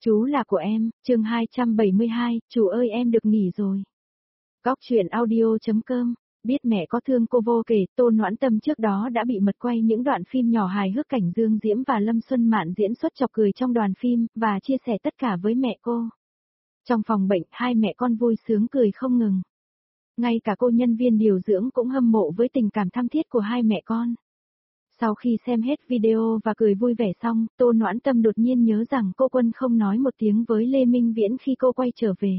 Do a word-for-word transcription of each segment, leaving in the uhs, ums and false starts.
Chú là của em, chương hai trăm bảy mươi hai, chú ơi em được nghỉ rồi. Góc truyện audio chấm com, biết mẹ có thương cô vô kể, Tô Noãn Tâm trước đó đã bị mật quay những đoạn phim nhỏ hài hước cảnh Dương Diễm và Lâm Xuân Mạn diễn xuất chọc cười trong đoàn phim, và chia sẻ tất cả với mẹ cô. Trong phòng bệnh, hai mẹ con vui sướng cười không ngừng. Ngay cả cô nhân viên điều dưỡng cũng hâm mộ với tình cảm thắm thiết của hai mẹ con. Sau khi xem hết video và cười vui vẻ xong, Tô Noãn Tâm đột nhiên nhớ rằng cô Quân không nói một tiếng với Lê Minh Viễn khi cô quay trở về.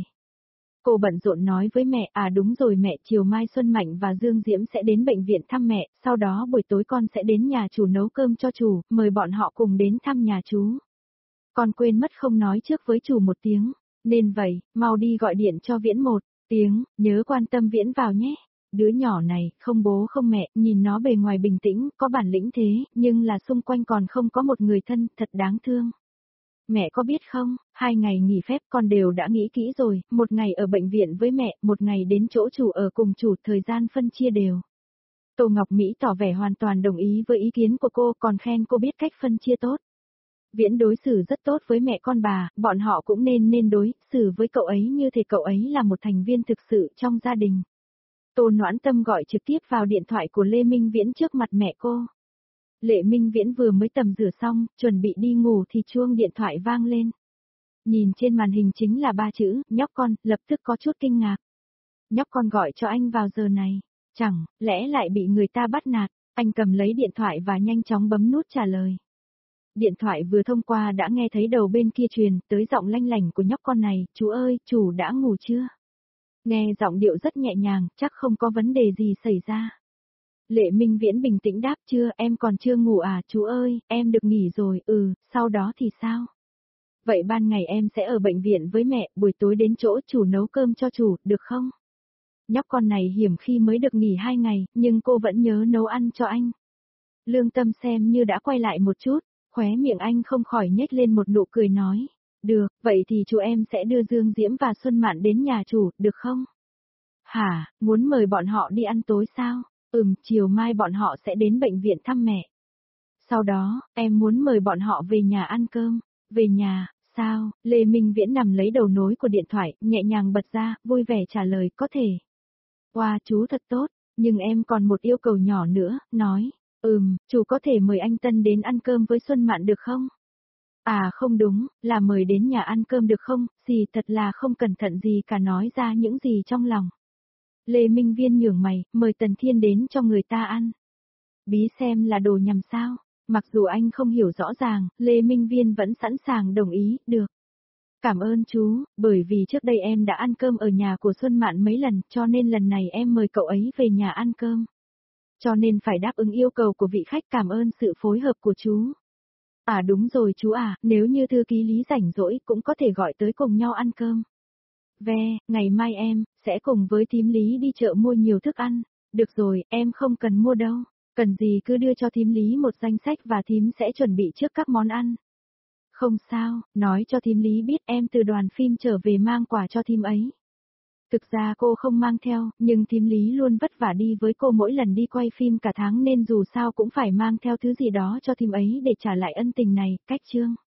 Cô bận rộn nói với mẹ, à đúng rồi mẹ, chiều mai Xuân Mạnh và Dương Diễm sẽ đến bệnh viện thăm mẹ, sau đó buổi tối con sẽ đến nhà chủ nấu cơm cho chủ, mời bọn họ cùng đến thăm nhà chú. Con quên mất không nói trước với chủ một tiếng, nên vậy, mau đi gọi điện cho Viễn một tiếng, nhớ quan tâm Viễn vào nhé. Đứa nhỏ này, không bố không mẹ, nhìn nó bề ngoài bình tĩnh, có bản lĩnh thế, nhưng là xung quanh còn không có một người thân, thật đáng thương. Mẹ có biết không, hai ngày nghỉ phép con đều đã nghĩ kỹ rồi, một ngày ở bệnh viện với mẹ, một ngày đến chỗ chủ ở cùng chủ, thời gian phân chia đều. Tô Ngọc Mỹ tỏ vẻ hoàn toàn đồng ý với ý kiến của cô, còn khen cô biết cách phân chia tốt. Viễn đối xử rất tốt với mẹ con bà, bọn họ cũng nên nên đối xử với cậu ấy như thể cậu ấy là một thành viên thực sự trong gia đình. Tô Noãn Tâm gọi trực tiếp vào điện thoại của Lê Minh Viễn trước mặt mẹ cô. Lệ Minh Viễn vừa mới tầm rửa xong, chuẩn bị đi ngủ thì chuông điện thoại vang lên. Nhìn trên màn hình chính là ba chữ, nhóc con, lập tức có chút kinh ngạc. Nhóc con gọi cho anh vào giờ này, chẳng lẽ lại bị người ta bắt nạt, anh cầm lấy điện thoại và nhanh chóng bấm nút trả lời. Điện thoại vừa thông qua đã nghe thấy đầu bên kia truyền tới giọng lanh lảnh của nhóc con này, chú ơi, chủ đã ngủ chưa? Nghe giọng điệu rất nhẹ nhàng, chắc không có vấn đề gì xảy ra. Lệ Minh Viễn bình tĩnh đáp, chưa, em còn chưa ngủ à, chú ơi, em được nghỉ rồi, ừ, sau đó thì sao? Vậy ban ngày em sẽ ở bệnh viện với mẹ, buổi tối đến chỗ chủ nấu cơm cho chủ, được không? Nhóc con này hiểm khi mới được nghỉ hai ngày, nhưng cô vẫn nhớ nấu ăn cho anh. Lương Tâm xem như đã quay lại một chút, khóe miệng anh không khỏi nhếch lên một nụ cười nói. Được, vậy thì chú em sẽ đưa Dương Diễm và Xuân Mạn đến nhà chủ, được không? Hả, muốn mời bọn họ đi ăn tối sao? Ừm, chiều mai bọn họ sẽ đến bệnh viện thăm mẹ. Sau đó, em muốn mời bọn họ về nhà ăn cơm. Về nhà, sao? Lê Minh Viễn nằm lấy đầu nối của điện thoại, nhẹ nhàng bật ra, vui vẻ trả lời, có thể. Wow, chú thật tốt, nhưng em còn một yêu cầu nhỏ nữa, nói. Ừm, chú có thể mời anh Tân đến ăn cơm với Xuân Mạn được không? À không đúng, là mời đến nhà ăn cơm được không, gì thật là không cẩn thận gì cả, nói ra những gì trong lòng. Lê Minh Viễn nhướng mày, mời Tần Thiên đến cho người ta ăn. Bí xem là đồ nhằm sao, mặc dù anh không hiểu rõ ràng, Lê Minh Viễn vẫn sẵn sàng đồng ý, được. Cảm ơn chú, bởi vì trước đây em đã ăn cơm ở nhà của Xuân Mạn mấy lần, cho nên lần này em mời cậu ấy về nhà ăn cơm. Cho nên phải đáp ứng yêu cầu của vị khách, cảm ơn sự phối hợp của chú. À đúng rồi chú à, nếu như thư ký Lý rảnh rỗi cũng có thể gọi tới cùng nhau ăn cơm. Ve, ngày mai em sẽ cùng với thím Lý đi chợ mua nhiều thức ăn. Được rồi, em không cần mua đâu. Cần gì cứ đưa cho thím Lý một danh sách và thím sẽ chuẩn bị trước các món ăn. Không sao, nói cho thím Lý biết em từ đoàn phim trở về mang quà cho thím ấy. Thực ra cô không mang theo, nhưng thím Lý luôn vất vả đi với cô mỗi lần đi quay phim cả tháng nên dù sao cũng phải mang theo thứ gì đó cho thím ấy để trả lại ân tình này, cách chương.